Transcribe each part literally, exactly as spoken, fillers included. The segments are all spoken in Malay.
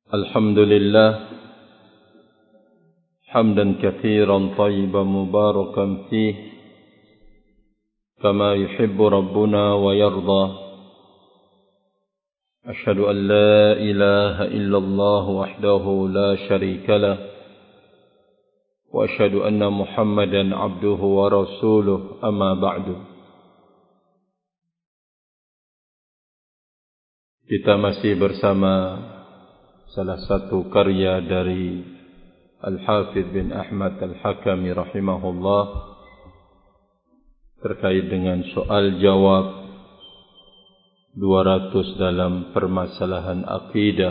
الحمد لله حمدا كثيرا طيبا مباركا فيه كما يحب ربنا ويرضى. أشهد أن لا إله إلا الله وحده لا شريك له وأشهد أن محمدا عبده ورسوله. أما بعد. Kita masih bersama salah satu karya dari Al-Hafidh bin Ahmad Al-Hakami rahimahullah terkait dengan soal jawab dua ratus dalam permasalahan akidah.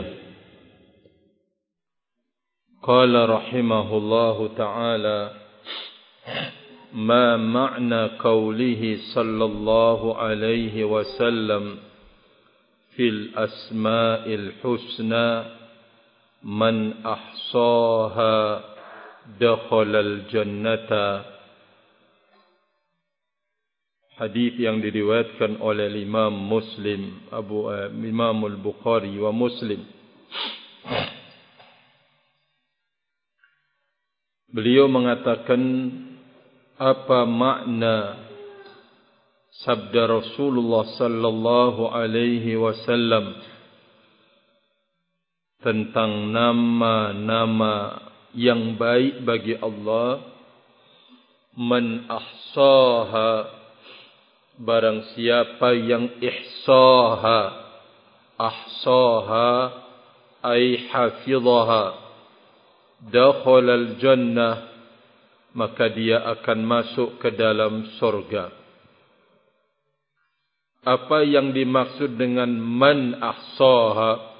Qala rahimahullahu ta'ala, ma ma'na qawlihi sallallahu alaihi wasallam fil asma'il husna man ahsaha dakhalal jannata. Hadis yang diriwayatkan oleh Imam Muslim, Abu uh, Imam Al-Bukhari wa Muslim. Beliau mengatakan, apa makna sabda Rasulullah sallallahu alaihi wasallam tentang nama-nama yang baik bagi Allah. Man ahsaha, barang siapa yang ihsaha, ahsaha ay hafidhaha, dakhalal jannah, maka dia akan masuk ke dalam surga. Apa yang dimaksud dengan man ahsaha?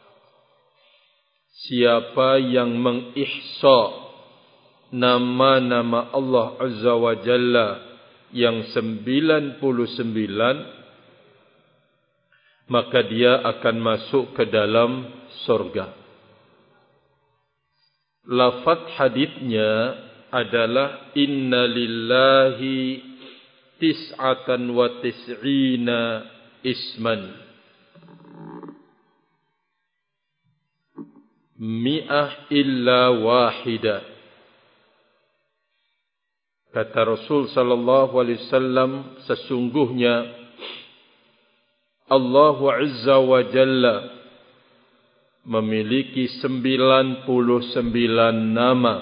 Siapa yang mengihsa nama-nama Allah Azza wa Jalla yang sembilan puluh sembilan, maka dia akan masuk ke dalam surga. Lafaz hadisnya adalah inna lillahi tis'atan wa tis'ina isman mi'ah illa wahida. Kata Rasul sallallahu alaihi wasallam, sesungguhnya Allah Azza wa Jalla memiliki sembilan puluh sembilan nama.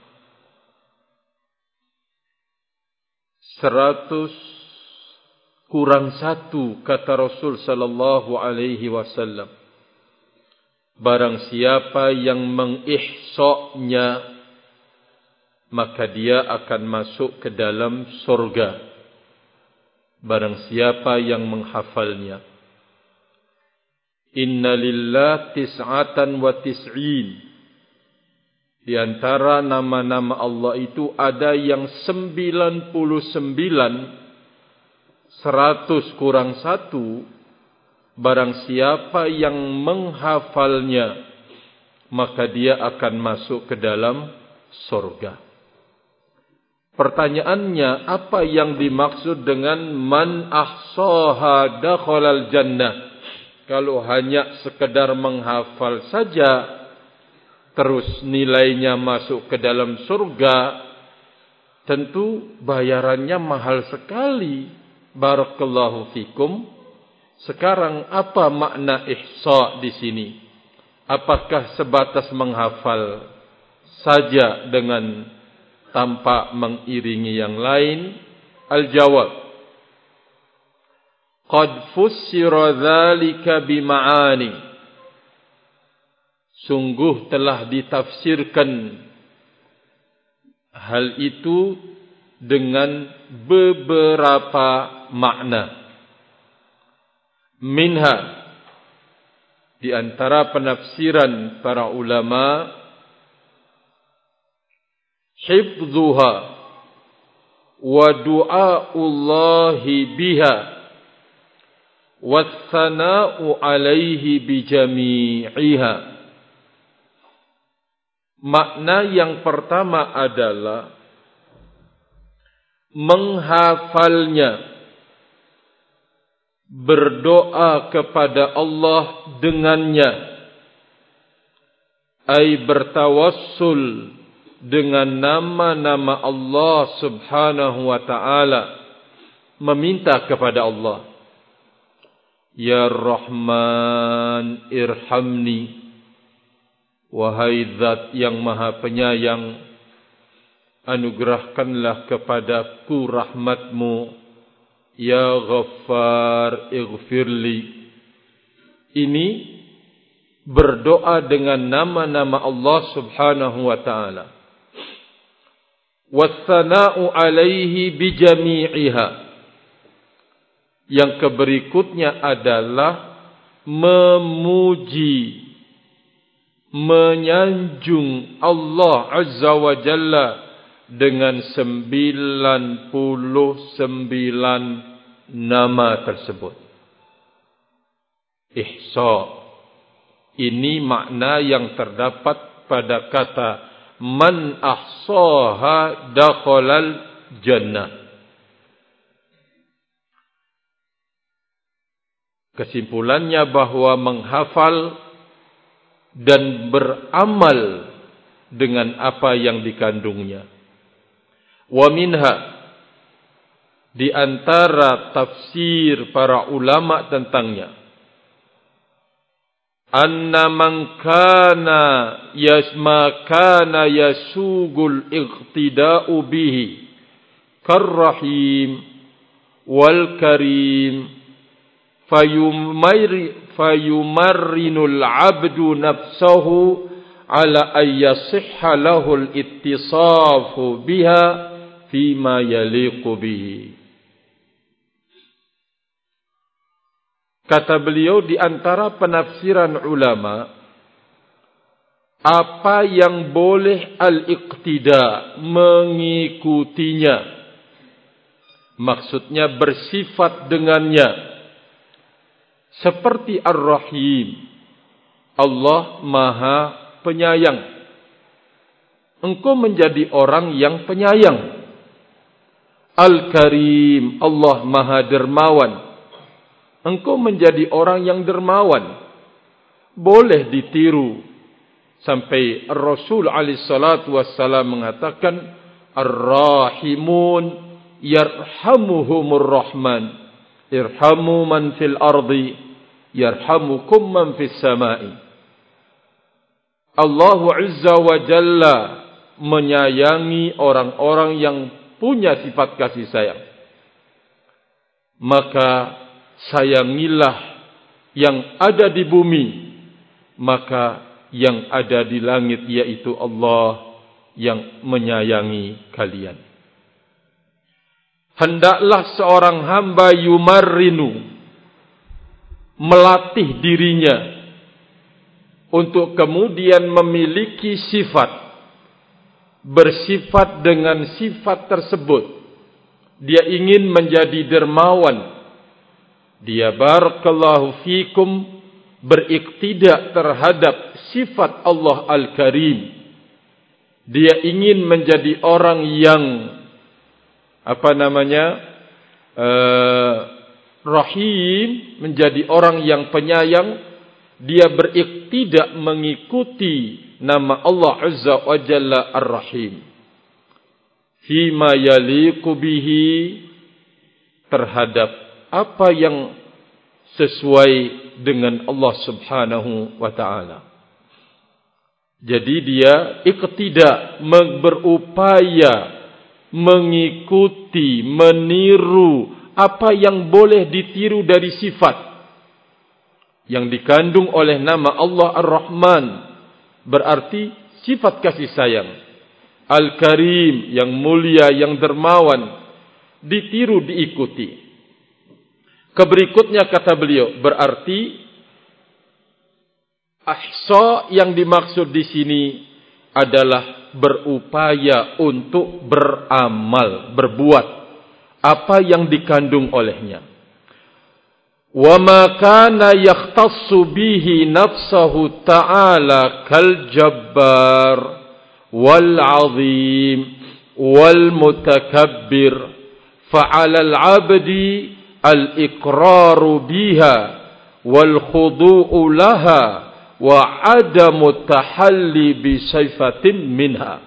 Seratus kurang satu, kata Rasul sallallahu alaihi wasallam. Barang siapa yang mengihsa'nya, maka dia akan masuk ke dalam surga. Barang siapa yang menghafalnya. Inna lillah tis'atan wa tis'in. Di antara nama-nama Allah itu ada yang sembilan puluh sembilan, seratus kurang satu. Barang siapa yang menghafalnya, maka dia akan masuk ke dalam surga. Pertanyaannya, apa yang dimaksud dengan man ahsaha dakhalal jannah? Kalau hanya sekedar menghafal saja, terus nilainya masuk ke dalam surga, tentu bayarannya mahal sekali. Barakallahu fikum. Sekarang apa makna ihsa di sini? Apakah sebatas menghafal saja dengan tanpa mengiringi yang lain? Al-jawab, qad fussira dzalika bima'ani. Sungguh telah ditafsirkan hal itu dengan beberapa makna. Minha, di antara penafsiran para ulama, hifdzuha wa du'aullahi biha wassana'u alaihi bijami'iha. Makna yang pertama adalah menghafalnya, berdoa kepada Allah dengannya, ay bertawassul dengan nama-nama Allah Subhanahu wa ta'ala, meminta kepada Allah, Ya Rahman irhamni, wahai Zat yang Maha Penyayang, anugerahkanlah kepadaku rahmatmu. Ya Ghaffar ighfirli. Ini berdoa dengan nama-nama Allah Subhanahu wa ta'ala. Wassana'u alaihi bijami'iha. Yang keberikutnya adalah memuji, menyanjung Allah Azza wa Jalla dengan sembilan puluh sembilan nama tersebut. Ihsa. Ini makna yang terdapat pada kata man ahsaha dakhalal jannah. Kesimpulannya bahwa menghafal dan beramal dengan apa yang dikandungnya. Wa minha, di antara tafsir para ulama tentangnya, anna man kana yasma kana yasugul iqtida'u bihi karrahim wal karim fayumayri fayumarrinul abdu nafsahu ala ayyasihha lahul ittisafu biha fima yaliqu bihi. Kata beliau, di antara penafsiran ulama, apa yang boleh al-iqtida, mengikutinya, maksudnya bersifat dengannya, seperti Ar-Rahim, Allah Maha Penyayang. Engkau menjadi orang yang penyayang. Al-Karim, Allah Maha Dermawan. Engkau menjadi orang yang dermawan. Boleh ditiru. Sampai Rasul alaihi salatu wassalam mengatakan, Ar-Rahimun yarhamuhumur Rahman. Irhamu man fil ardi yarhamukum man fis samai. Allah Azza wa Jalla menyayangi orang-orang yang punya sifat kasih sayang. Maka sayangilah yang ada di bumi, maka yang ada di langit, yaitu Allah yang menyayangi kalian. Hendaklah seorang hamba yumarrinu, melatih dirinya untuk kemudian memiliki sifat, bersifat dengan sifat tersebut. Dia ingin menjadi dermawan. Dia barakallahu fikum beriktidak terhadap sifat Allah Al-Karim. Dia ingin menjadi orang yang apa namanya uh, Rahim, menjadi orang yang penyayang. Dia beriktidak mengikuti nama Allah Azza wa Jalla Ar-Rahim. Fima yaliqu bihi, terhadap apa yang sesuai dengan Allah Subhanahu wa ta'ala. Jadi dia iktidak, berupaya mengikuti, meniru apa yang boleh ditiru dari sifat yang dikandung oleh nama Allah Ar-Rahman, berarti sifat kasih sayang. Al-Karim, yang mulia, yang dermawan, ditiru, diikuti. Keberikutnya kata beliau, berarti ahsa yang dimaksud di sini adalah berupaya untuk beramal, berbuat apa yang dikandung olehnya. Wa ma kana yakhtassu bihi nafsuhu ta'ala kal jabbar wal 'azim wal mutakabbir fa 'ala al 'abdi al iqraru biha wal khudu'u laha wa adamu tahalli bi saifatin minha.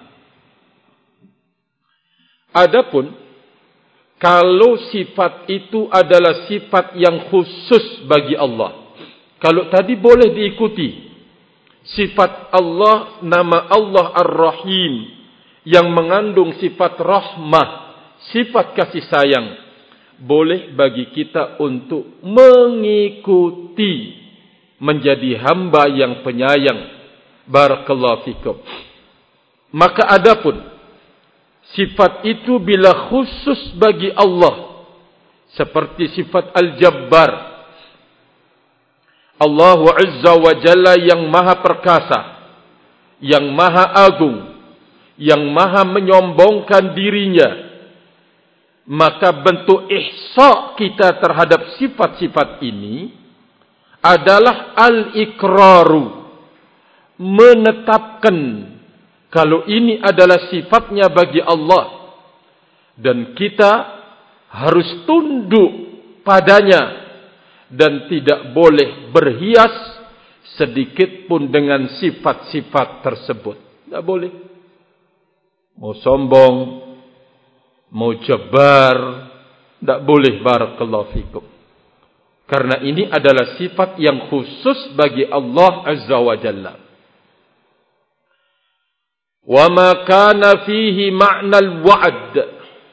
Adapun kalau sifat itu adalah sifat yang khusus bagi Allah, kalau tadi boleh diikuti sifat Allah, nama Allah Ar-Rahim yang mengandung sifat rahmah, sifat kasih sayang, boleh bagi kita untuk mengikuti menjadi hamba yang penyayang. Barakallahu fikum. Maka adapun sifat itu bila khusus bagi Allah, seperti sifat Al-Jabbar, Allah Azza wa Jalla yang maha perkasa, yang maha agung, yang maha menyombongkan dirinya, maka bentuk ihsa kita terhadap sifat-sifat ini adalah al-iqraru, menetapkan kalau ini adalah sifatnya bagi Allah, dan kita harus tunduk padanya dan tidak boleh berhias sedikit pun dengan sifat-sifat tersebut. Tidak boleh. Mau sombong, mau jabar, tidak boleh. Barakallahu fikum. Karena ini adalah sifat yang khusus bagi Allah Azza wa Jalla. Wa ma kana fihi ma'nal wa'd.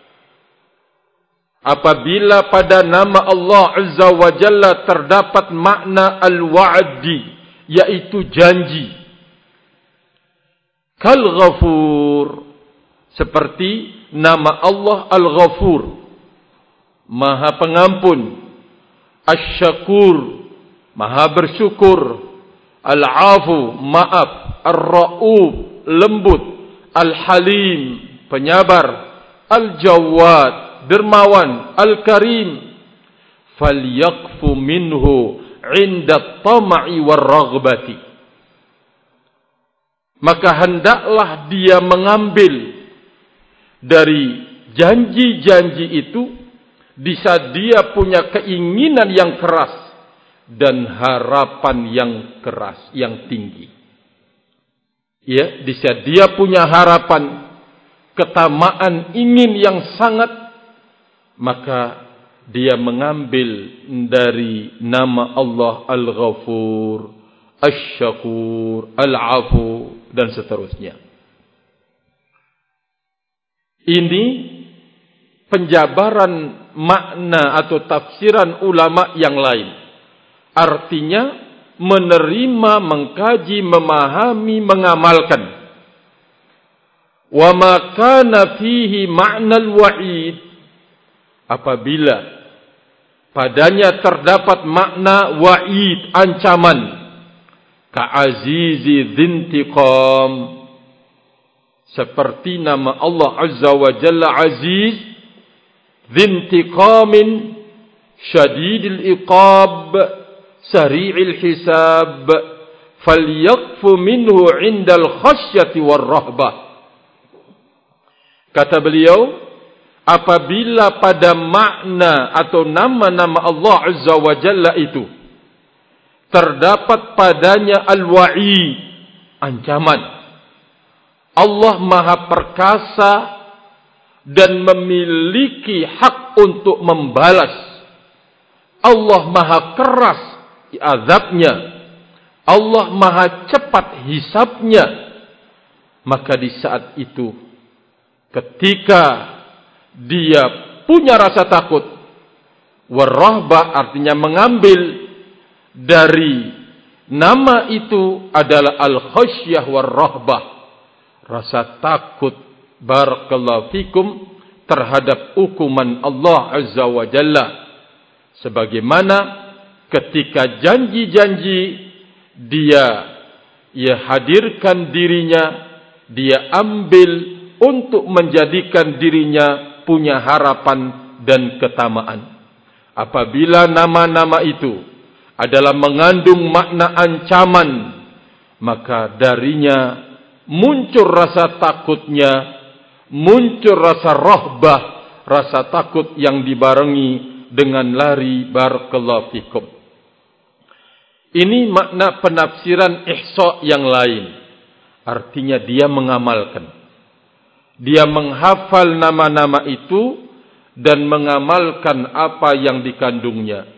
Apabila pada nama Allah Azza wa Jalla terdapat makna al-wa'di, yaitu janji. Kal-Ghafur, seperti nama Allah Al-Ghafur, Maha Pengampun. Asy-Syakur, Maha Bersyukur. Al-Afu, maaf. Ar-Ra'ub, lembut. Al-Halim, penyabar. Al-Jawad, dermawan. Al-Karim, falyaqfu minhu inda tama'i war-raghbati. Maka hendaklah dia mengambil dari janji-janji itu di saat dia punya keinginan yang keras dan harapan yang keras, yang tinggi. Ya, di saat dia punya harapan, ketamaan, ingin yang sangat, maka dia mengambil dari nama Allah Al-Ghafur, Asy-Syakur, Al-Afu, dan seterusnya. Ini penjabaran makna atau tafsiran ulama yang lain. Artinya menerima, mengkaji, memahami, mengamalkan. Wa ma kana fihi ma'nal wa'id, apabila padanya terdapat makna wa'id, ancaman, ka'azizi dzintiqam, seperti nama Allah Azza wa Jalla Aziz, dzintiqamin, syadidil iqab, sari'il hisab, falyaqfu minhu indal khasyati war-rahbah. Kata beliau, apabila pada makna atau nama-nama Allah Azza wa Jalla itu terdapat padanya al-wa'id, ancaman. Allah Maha Perkasa dan memiliki hak untuk membalas. Allah Maha keras azabnya. Allah Maha cepat hisabnya. Maka di saat itu, ketika dia punya rasa takut, warahbah artinya mengambil dari nama itu adalah al-khasyah warahbah, rasa takut, barakallahu fikum, terhadap hukuman Allah Azza wa Jalla. Sebagaimana ketika janji-janji dia ia hadirkan dirinya, dia ambil untuk menjadikan dirinya punya harapan dan ketamaan. Apabila nama-nama itu adalah mengandung makna ancaman, maka darinya muncul rasa takutnya, muncul rasa rahbah, rasa takut yang dibarengi dengan lari, barakallahu fikum. Ini makna penafsiran ihsa yang lain. Artinya dia mengamalkan. Dia menghafal nama-nama itu dan mengamalkan apa yang dikandungnya.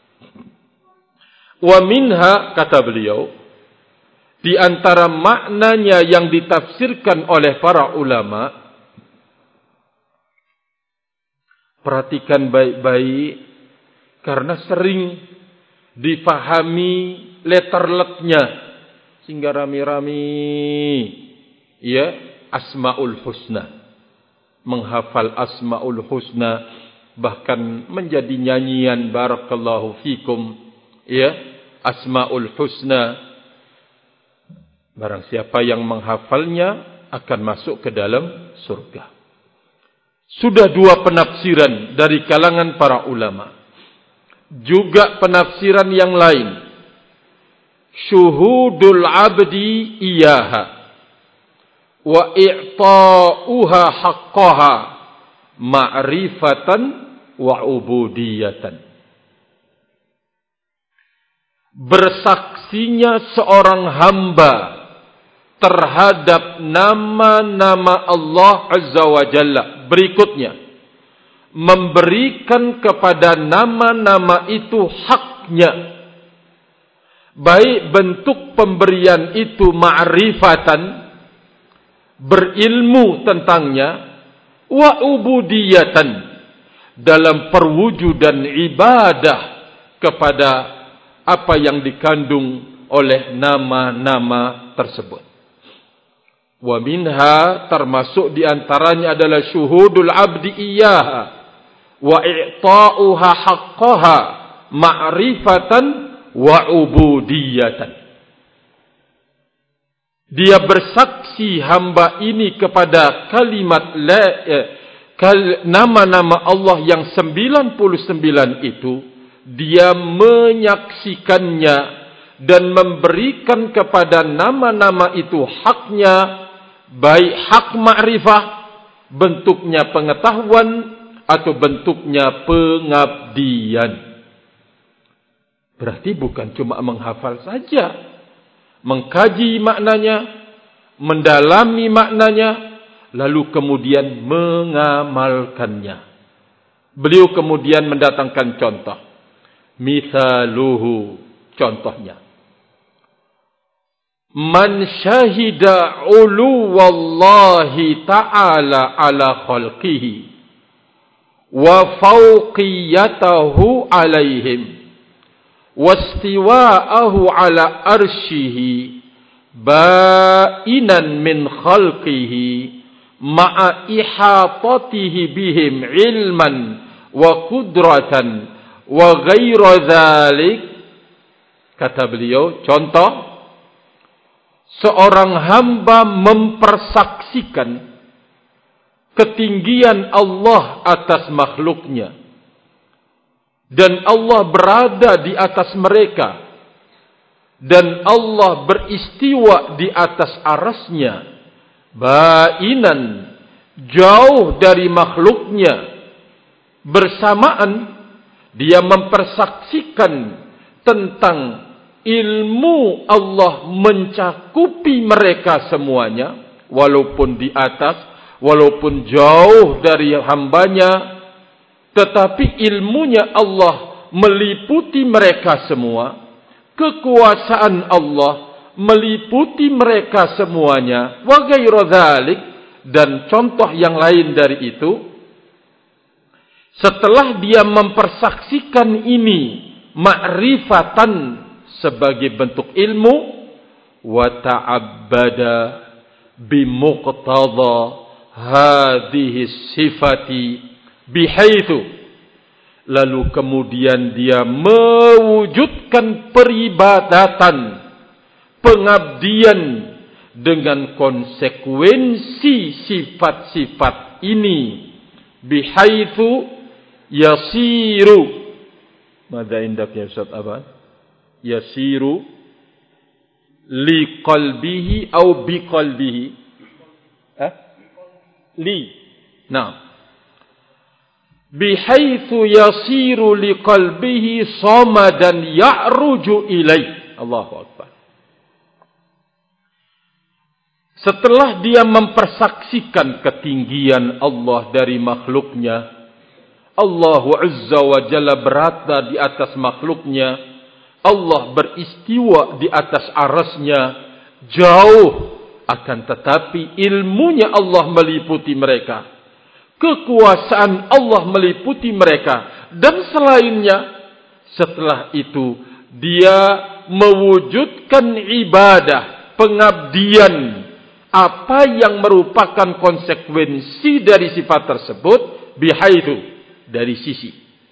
Wa minha, kata beliau, di antara maknanya yang ditafsirkan oleh para ulama, perhatikan baik-baik, karena sering difahami letterletnya, sehingga rami-rami, ya, Asmaul Husna, menghafal Asmaul Husna, bahkan menjadi nyanyian, barakallahu fikum, ya, Asmaul Husna. Barang siapa yang menghafalnya akan masuk ke dalam surga. Sudah dua penafsiran dari kalangan para ulama. Juga penafsiran yang lain. Syuhudul abdi iyaha wa i'ta'uha haqqaha ma'rifatan wa ubudiyatan. Bersaksinya seorang hamba terhadap nama-nama Allah Azza wa Jalla berikutnya, memberikan kepada nama-nama itu haknya, baik bentuk pemberian itu ma'rifatan, berilmu tentangnya, wa ubudiyatan, dalam perwujudan ibadah kepada apa yang dikandung oleh nama-nama tersebut. Wa minha, termasuk diantaranya adalah syuhudul abdi iyaha wa i'ta'uha haqqaha ma'rifatan wa ubudiyatan. Dia bersaksi hamba ini kepada kalimat la, eh, kal, nama-nama Allah yang sembilan puluh sembilan itu. Dia menyaksikannya dan memberikan kepada nama-nama itu haknya, baik hak ma'rifah, bentuknya pengetahuan, atau bentuknya pengabdian. Berarti bukan cuma menghafal saja, mengkaji maknanya, mendalami maknanya, lalu kemudian mengamalkannya. Beliau kemudian mendatangkan contoh. Mithaluhu, contohnya. Man syahida uluwallahi ta'ala ala khalqihi wa fawqiyatahu alaihim wastiwa'ahu ala arshihi ba'inan min khalqihi ma'a ihatatihi bihim ilman wa kudratan wa ghairu dzalik. Kata beliau, contoh, seorang hamba mempersaksikan ketinggian Allah atas makhluknya, dan Allah berada di atas mereka, dan Allah beristiwa di atas arasnya, bainan, jauh dari makhluknya. Bersamaan dia mempersaksikan tentang ilmu Allah mencakupi mereka semuanya, walaupun di atas, walaupun jauh dari hambanya, tetapi ilmunya Allah meliputi mereka semua. Kekuasaan Allah meliputi mereka semuanya. Wa ghairu dzalik, dan contoh yang lain dari itu. Setelah dia mempersaksikan ini ma'rifatan sebagai bentuk ilmu, wa ta'abbada bimuqtada hadhihi sifati bihaitsu, lalu kemudian dia mewujudkan peribadatan, pengabdian dengan konsekuensi sifat-sifat ini, bihaitsu yasiru. Mada indak ya Ustaz Aban? Yasiru li qalbihi atau bi qalbihi? Eh? Li. Nah. Bihaitsu yasiru li qalbihi samadan ya'ruju ilai. Allahu Akbar. Setelah dia mempersaksikan ketinggian Allah dari makhluknya, Allah Azza wa Jalla berada di atas makhluknya, Allah beristiwa di atas arasnya, jauh, akan tetapi ilmunya Allah meliputi mereka, kekuasaan Allah meliputi mereka, dan selainnya. Setelah itu dia mewujudkan ibadah, pengabdian, apa yang merupakan konsekuensi dari sifat tersebut, bihaitu, dari sisi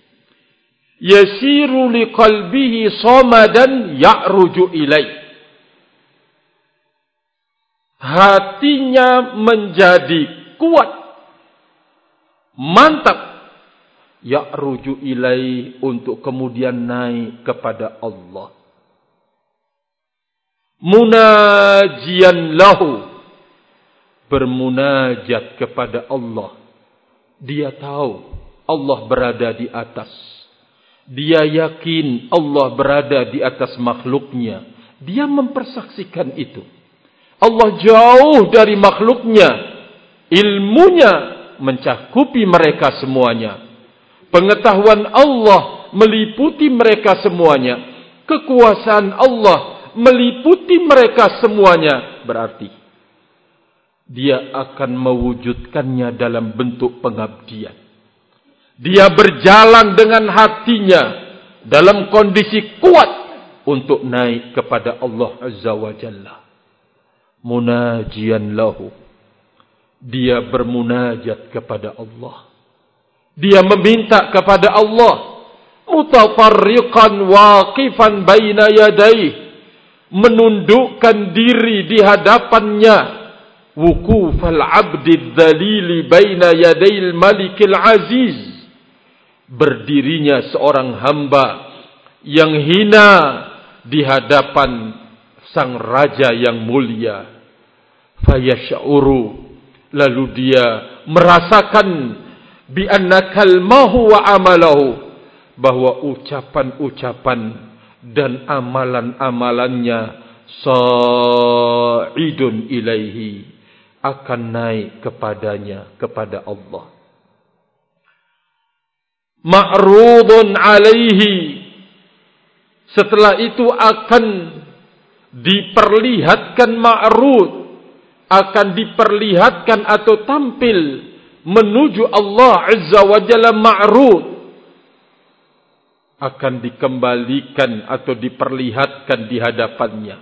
yasiru liqalbihi samadan ya'ruju ilaih, hatinya menjadi kuat, mantap, ya'ruju ilaih, untuk kemudian naik kepada Allah, munajian lahu, bermunajat kepada Allah. Dia tahu Allah berada di atas. Dia yakin Allah berada di atas makhluknya. Dia mempersaksikan itu. Allah jauh dari makhluknya. Ilmunya mencakupi mereka semuanya. Pengetahuan Allah meliputi mereka semuanya. Kekuasaan Allah meliputi mereka semuanya. Berarti dia akan mewujudkannya dalam bentuk pengabdian. Dia berjalan dengan hatinya dalam kondisi kuat untuk naik kepada Allah Azza wa Jalla. Munajian lahu. Dia bermunajat kepada Allah. Dia meminta kepada Allah. Mutafarriqan waqifan baina yadayh. Menundukkan diri di hadapannya. Wukufal abdi dzalili baina yadayil malikil aziz. Berdirinya seorang hamba yang hina di hadapan sang raja yang mulia. Fayash'uru, lalu dia merasakan bi anna kalmahu wa amalahu, bahwa ucapan-ucapan dan amalan-amalannya sa'idun ilaihi, akan naik kepadanya, kepada Allah. Ma'rudun alaihi, setelah itu akan diperlihatkan ma'rud, akan diperlihatkan atau tampil menuju Allah Azza wa Jalla, ma'rud, akan dikembalikan atau diperlihatkan di hadapannya.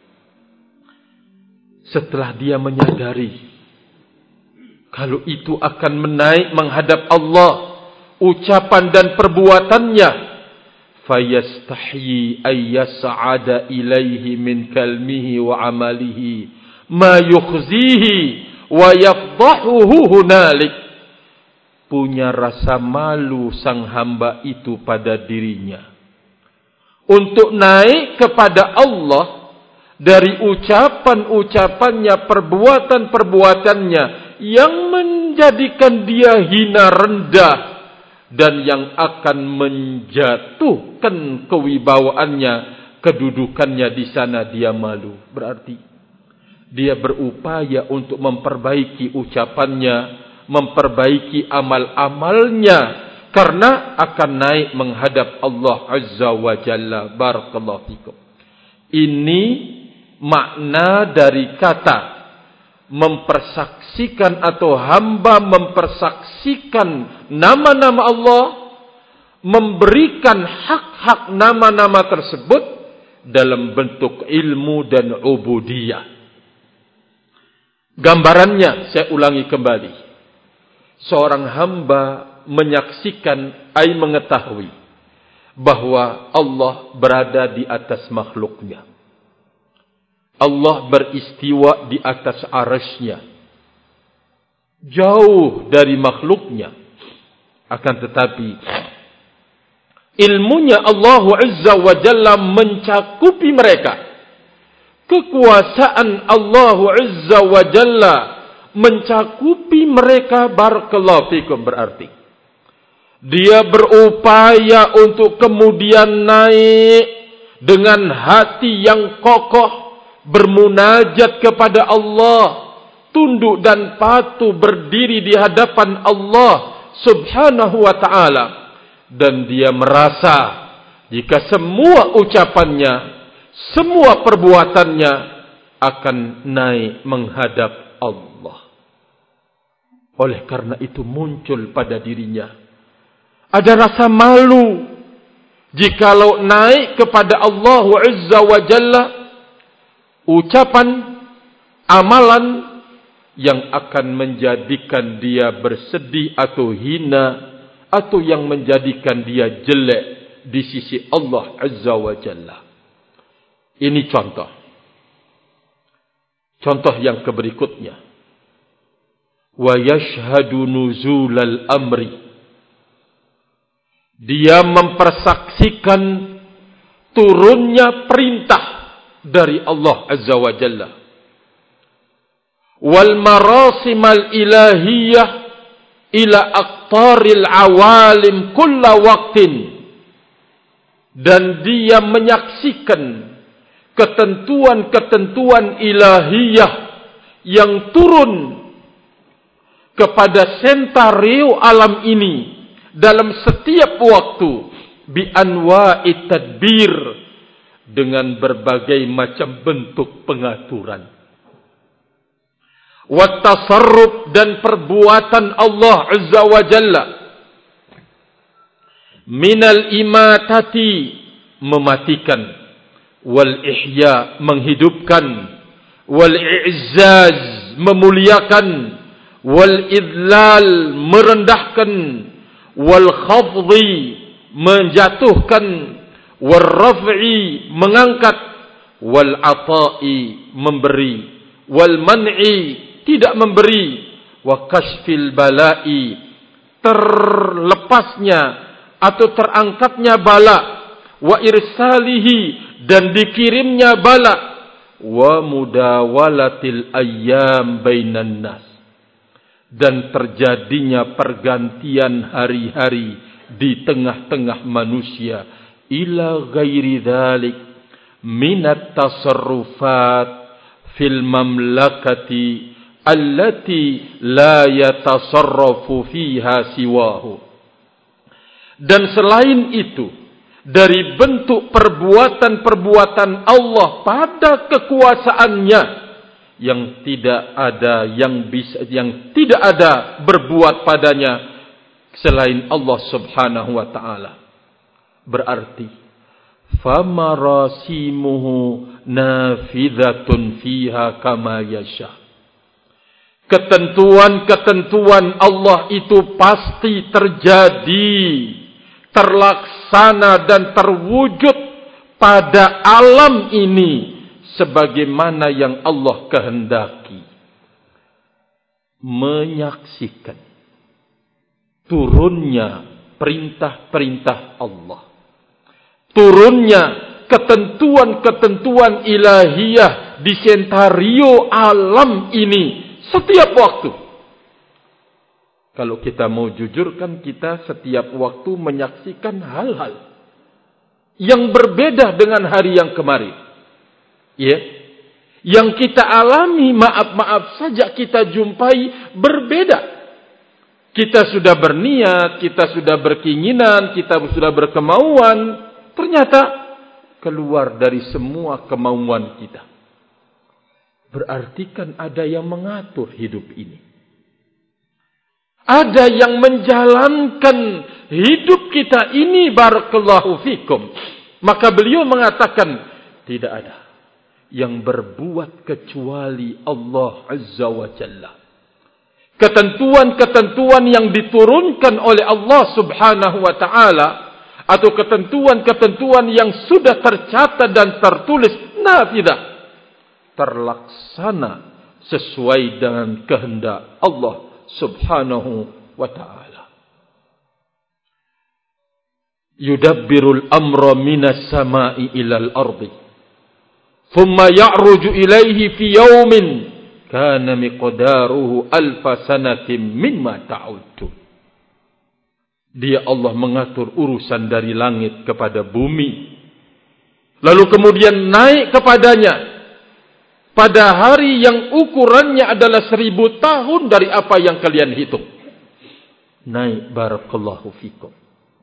Setelah dia menyadari kalau itu akan menaik menghadap Allah, ucapan dan perbuatannya, fayastahyi ayyas'ada ilaihi min kalmihi wa amalihi ma yukhzihi wa yafdahuhu hunalik. Punya rasa malu sang hamba itu pada dirinya untuk naik kepada Allah dari ucapan-ucapannya, perbuatan-perbuatannya yang menjadikan dia hina, rendah, dan yang akan menjatuhkan kewibawaannya, kedudukannya di sana dia malu. Berarti dia berupaya untuk memperbaiki ucapannya, memperbaiki amal-amalnya, karena akan naik menghadap Allah Azza wa Jalla. Barakallahu fikum. Ini makna dari kata mempersaksikan atau hamba mempersaksikan nama-nama Allah, memberikan hak-hak nama-nama tersebut dalam bentuk ilmu dan ubudiyah. Gambarannya saya ulangi kembali. Seorang hamba menyaksikan, ai mengetahui bahwa Allah berada di atas makhluknya. Allah beristiwa di atas arasnya, jauh dari makhluknya. Akan tetapi ilmunya Allah Azza wa Jalla mencakupi mereka. Kekuasaan Allah Azza wa Jalla mencakupi mereka. Barakallahu fikum. Berarti dia berupaya untuk kemudian naik dengan hati yang kokoh, bermunajat kepada Allah, tunduk dan patuh berdiri di hadapan Allah Subhanahu wa ta'ala, dan dia merasa jika semua ucapannya, semua perbuatannya akan naik menghadap Allah. Oleh karena itu muncul pada dirinya ada rasa malu jikalau naik kepada Allah Azza wa Jalla ucapan, amalan yang akan menjadikan dia bersedih atau hina, atau yang menjadikan dia jelek di sisi Allah Azza wa Jalla. Ini contoh. Contoh yang keberikutnya. Wa yashhadu nuzulal amri. Dia mempersaksikan turunnya perintah dari Allah Azza wa Jalla. Wal marasimal ilahiyah ila aqtaril awalim kulla waqtin. Dan dia menyaksikan ketentuan-ketentuan ilahiyah yang turun kepada sentario alam ini dalam setiap waktu bi anwa'i tadbir, dengan berbagai macam bentuk pengaturan, wa tasarruf, dan perbuatan Allah Azza wa Jalla, minal imatati, mematikan, wal ihya, menghidupkan, wal i'zaz, memuliakan, wal idlal, merendahkan, wal khafdi, menjatuhkan, wal raf'i, mengangkat, wal ata'i, memberi, wal man'i, tidak memberi, wa kashfil bala'i, terlepasnya atau terangkatnya bala, wa irsalihi, dan dikirimnya bala, wa mudawalatil ayyam bainan nas, dan terjadinya pergantian hari-hari di tengah-tengah manusia, ila ghairi dzalik minat tasarrufat fil mamlakati allati la yatasarrafu fiha siwahu. Dan selain itu, dari bentuk perbuatan-perbuatan Allah pada kekuasaannya yang tidak ada yang bisa, yang tidak ada berbuat padanya selain Allah Subhanahu wa ta'ala. Berarti famarasimuhu nafidhatun fiha kama yasha. Ketentuan-ketentuan Allah itu pasti terjadi, terlaksana dan terwujud pada alam ini sebagaimana yang Allah kehendaki. Menyaksikan turunnya perintah-perintah Allah, turunnya ketentuan-ketentuan ilahiyah di sentario alam ini setiap waktu. Kalau kita mau jujur, kan kita setiap waktu menyaksikan hal-hal yang berbeda dengan hari yang kemarin. Ya, yang kita alami, maaf-maaf saja, kita jumpai berbeda. Kita sudah berniat, kita sudah berkeinginan, kita sudah berkemauan, ternyata keluar dari semua kemauan kita. Berarti kan ada yang mengatur hidup ini. Ada yang menjalankan hidup kita ini, barakallahu fikum. Maka beliau mengatakan, tidak ada yang berbuat kecuali Allah Azza wa Jalla. Ketentuan-ketentuan yang diturunkan oleh Allah Subhanahu wa ta'ala, atau ketentuan-ketentuan yang sudah tercatat dan tertulis, nafidah, terlaksana sesuai dengan kehendak Allah Subhanahu wa ta'ala. Yudabbirul amra minas sama'i ilal ardi, thumma ya'ruju ilaihi fi yawmin kana miqdaruhu alfa sanatin mimma ta'uddu. Dia Allah mengatur urusan dari langit kepada bumi. Lalu kemudian naik kepadanya pada hari yang ukurannya adalah seribu tahun dari apa yang kalian hitung. Naik, barakallahu fikum.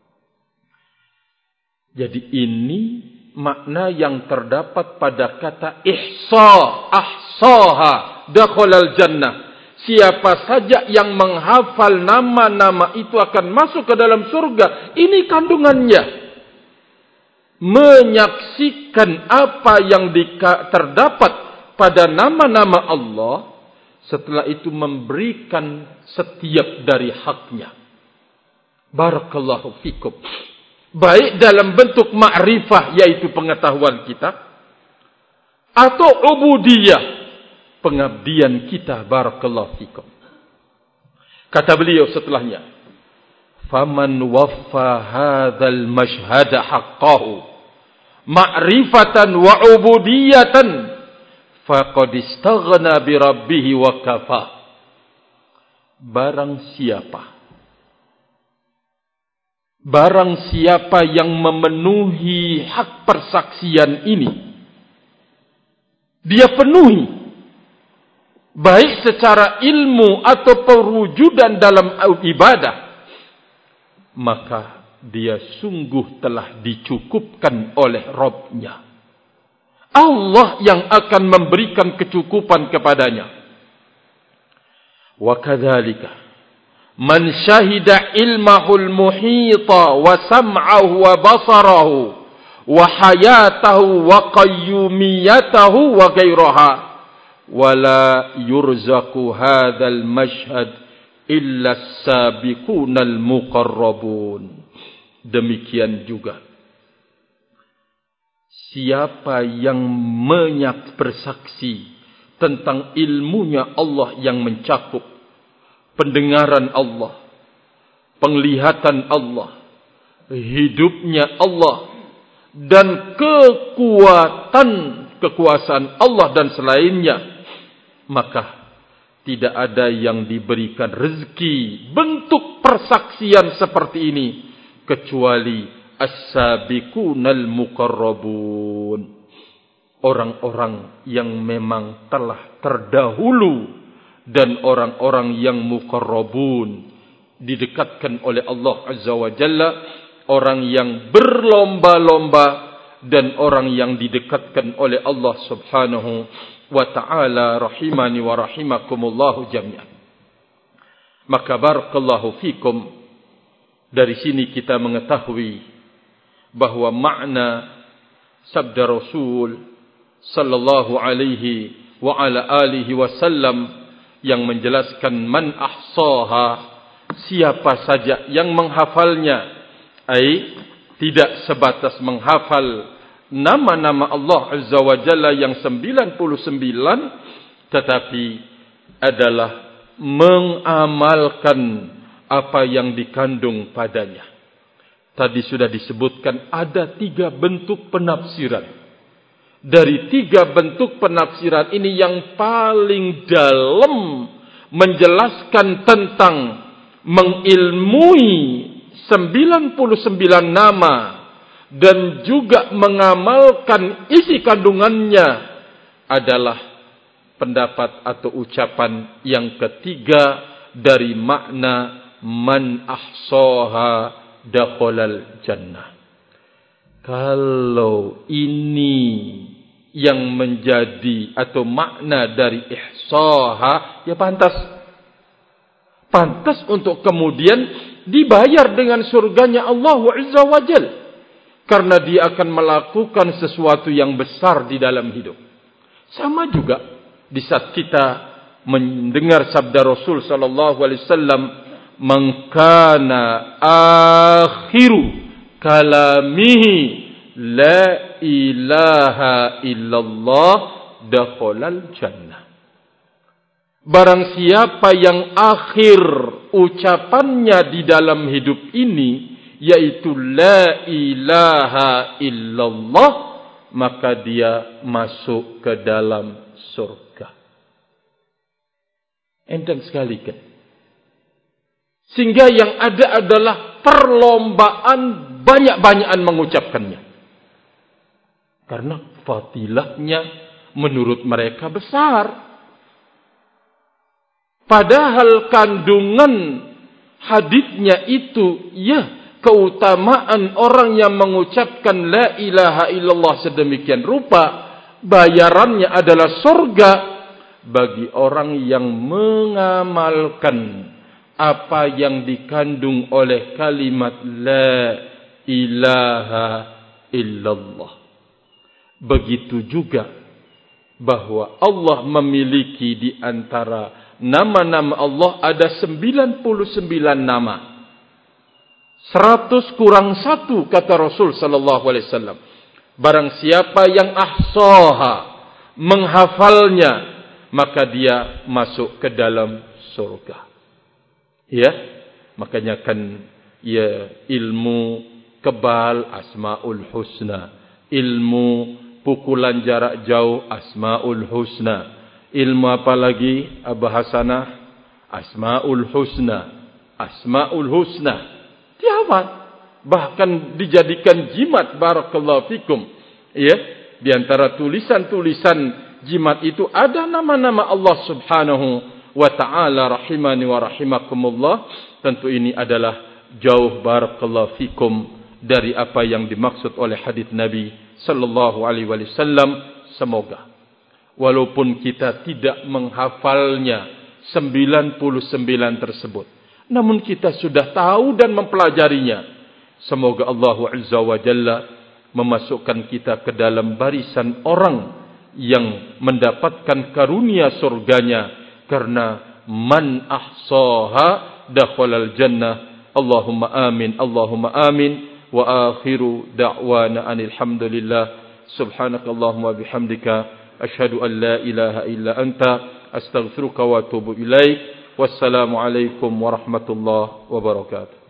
Jadi ini makna yang terdapat pada kata ihsa, ahsaha, dakhalal jannah. Siapa saja yang menghafal nama-nama itu akan masuk ke dalam surga. Ini kandungannya. Menyaksikan apa yang terdapat pada nama-nama Allah, setelah itu memberikan setiap dari haknya. Barakallahu fikum. Baik dalam bentuk ma'rifah, yaitu pengetahuan kita, atau ubudiyah, pengabdian kita. Barakallahu fikum. Kata beliau setelahnya, faman waffa hadzal mashhada haqqahu ma'rifatan wa ubudiyatan faqad istaghna bi rabbih wa kafa. Barang siapa Barang siapa yang memenuhi hak persaksian ini, dia penuhi, baik secara ilmu atau perwujudan dalam ibadah, maka dia sungguh telah dicukupkan oleh Rabb-Nya. Allah yang akan memberikan kecukupan kepadanya. Wa kadzalika man syahida ilmahul muhita wa sam'ahu wa basarahu wa hayatahu wa qayyumiyatahu wa ghairaha wa la yurzaku hadzal mashhad illa as-sabiqunal muqarrabun. Demikian juga siapa yang menyak bersaksi tentang ilmunya Allah yang mencakup pendengaran Allah, penglihatan Allah, hidupnya Allah, dan kekuatan kekuasaan Allah dan selainnya, maka tidak ada yang diberikan rezeki bentuk persaksian seperti ini kecuali as-sabiqunal muqarrabun, orang-orang yang memang telah terdahulu dan orang-orang yang muqarrabun, didekatkan oleh Allah Azza wa Jalla, orang yang berlomba-lomba dan orang yang didekatkan oleh Allah Subhanahu wa ta'ala, rahimani wa rahimakumullahu jami'an. Maka barakallahu fikum, dari sini kita mengetahui bahwa makna sabda Rasul sallallahu alaihi wa ala alihi wasallam yang menjelaskan man ahsaha, siapa saja yang menghafalnya, ai tidak sebatas menghafal nama-nama Allah Azza wa Jalla yang sembilan puluh sembilan, tetapi adalah mengamalkan apa yang dikandung padanya. Tadi sudah disebutkan ada tiga bentuk penafsiran. Dari tiga bentuk penafsiran ini yang paling dalam menjelaskan tentang mengilmui sembilan puluh sembilan nama dan juga mengamalkan isi kandungannya adalah pendapat atau ucapan yang ketiga dari makna man ahsaha dakhalal jannah. Kalau ini yang menjadi atau makna dari ihsaha, ya pantas. Pantas untuk kemudian dibayar dengan surganya Allah Azza wa Jal. Karena dia akan melakukan sesuatu yang besar di dalam hidup. Sama juga di saat kita mendengar sabda Rasul sallallahu alaihi wasallam, "Man kana akhiru kalamihi la ilaha illallah dakhalal jannah." Barang siapa yang akhir ucapannya di dalam hidup ini yaitu la ilaha illallah, maka dia masuk ke dalam surga. Enteng sekali kan? Sehingga yang ada adalah perlombaan banyak-banyakan mengucapkannya. Karena fadilahnya menurut mereka besar. Padahal kandungan hadisnya itu, ya, keutamaan orang yang mengucapkan la ilaha illallah sedemikian rupa, bayarannya adalah surga bagi orang yang mengamalkan apa yang dikandung oleh kalimat la ilaha illallah. Begitu juga bahwa Allah memiliki di antara nama-nama Allah ada sembilan puluh sembilan nama. Seratus kurang satu kata Rasul sallallahu alaihi wasallam. Barang siapa yang ahsaha, menghafalnya, maka dia masuk ke dalam surga. Ya, makanya kan ya ilmu kebal asmaul husna, ilmu pukulan jarak jauh asmaul husna, ilmu apa lagi Aba Hasanah? Asmaul husna, asmaul husna. Dihafal, bahkan dijadikan jimat. Barakallahu fikum. Ya, di antara tulisan-tulisan jimat itu ada nama-nama Allah Subhanahu wa taala, rahimani wa rahimakumullah. Tentu ini adalah jauh, barakallahu fikum, dari apa yang dimaksud oleh hadis Nabi sallallahu alaihi wasallam. Semoga walaupun kita tidak menghafalnya sembilan puluh sembilan tersebut, namun kita sudah tahu dan mempelajarinya. Semoga Allah Azza wa Jalla memasukkan kita ke dalam barisan orang yang mendapatkan karunia surganya, karena man ahsaha dakhalal jannah. Allahumma amin, Allahumma amin. Wa akhiru da'wana anil hamdulillah. Subhanakallahumma bihamdika asyhadu an la ilaha illa anta astaghfiruka wa atubu ilaik. Wassalamu alaikum warahmatullahi wabarakatuh.